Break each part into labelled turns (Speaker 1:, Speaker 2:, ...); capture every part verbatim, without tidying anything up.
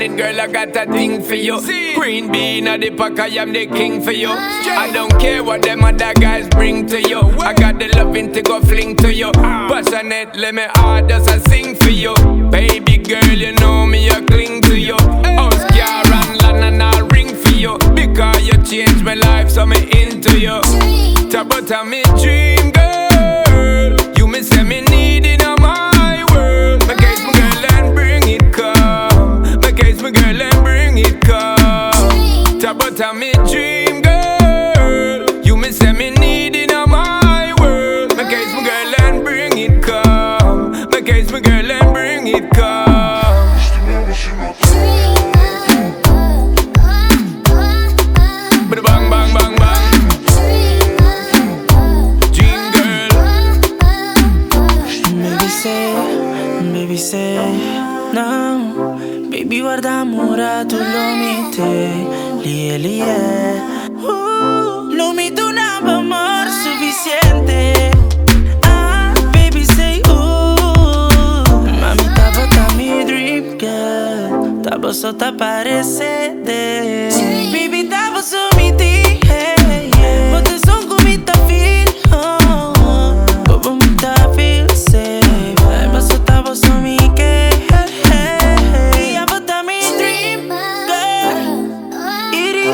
Speaker 1: morning, girl, I got a thing for you. Green bean at the pack, I am the king for you. I don't care what them other guys bring to you. I got the loving to go fling to you. Passionate, let me hard as I sing for you. Baby girl, you know me, I cling to you. House, car, and land, and I'll ring for you. Because you changed my life, so me into you. Talk about me dream, girl. You me say me need in my world. My case, my girl, and bring it come. My case, my girl, and bring it come. Talk about me dream, girl. You me say me need in my world. My case, my girl, and bring it come. My case, my girl, and bring it come. But bang, bang, bang, bang. Dream girl.
Speaker 2: Baby say, baby say, no. Baby guarda amore, tu lo mite, lie, lie. Uh, lo mite un amor suficiente. Ah, baby say, uh. Mami, tava ta mi dream girl. Tava sotto aparece de. Baby, tava su mi ti, hey, yeah. But the song go mi ta feel, oh. But mi ta feel safe. But so tava su mi que, hey, hey. Yeah, but ta mi dream girl. Iri.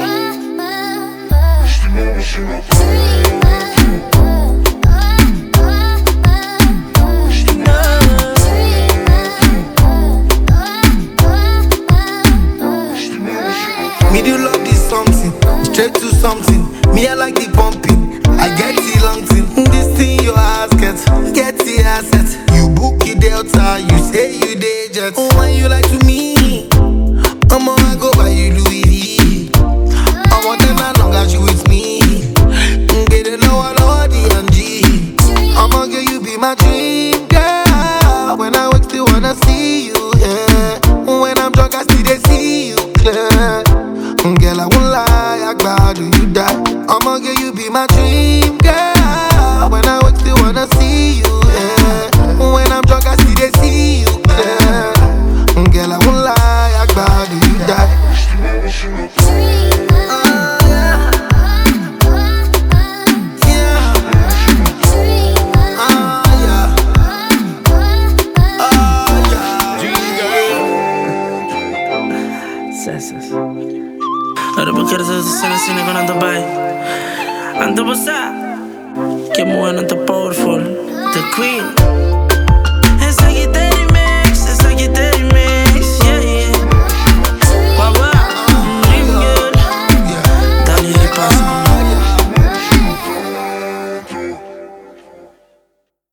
Speaker 3: Me do love this something, straight to something. Me I like the pumping, I get the long thing. This thing your ass get, get the asset. You book your Delta, you say you day jet. Oh, when you like to me, I'ma go buy you Louis V. I want them as long as you with me. Get it lower, lower D and G. I'ma get you be my dream girl. When I wake still wanna see you, yeah. When I'm drunk I still they see you clear. Girl, I won't lie, I glad do you die. I'ma get you be my dream girl. When I wake still wanna see you, yeah. When I'm drunk I still they see you clear. Girl, I won't lie, I glad do you die. Oh, yeah. Yeah. Oh, yeah. Oh, yeah.
Speaker 1: Dream girl.
Speaker 2: Sessas. Ora porque quero fazer cena assim quando ando bem. Ando passar. Que é muito powerful. The queen. Essa guitarra.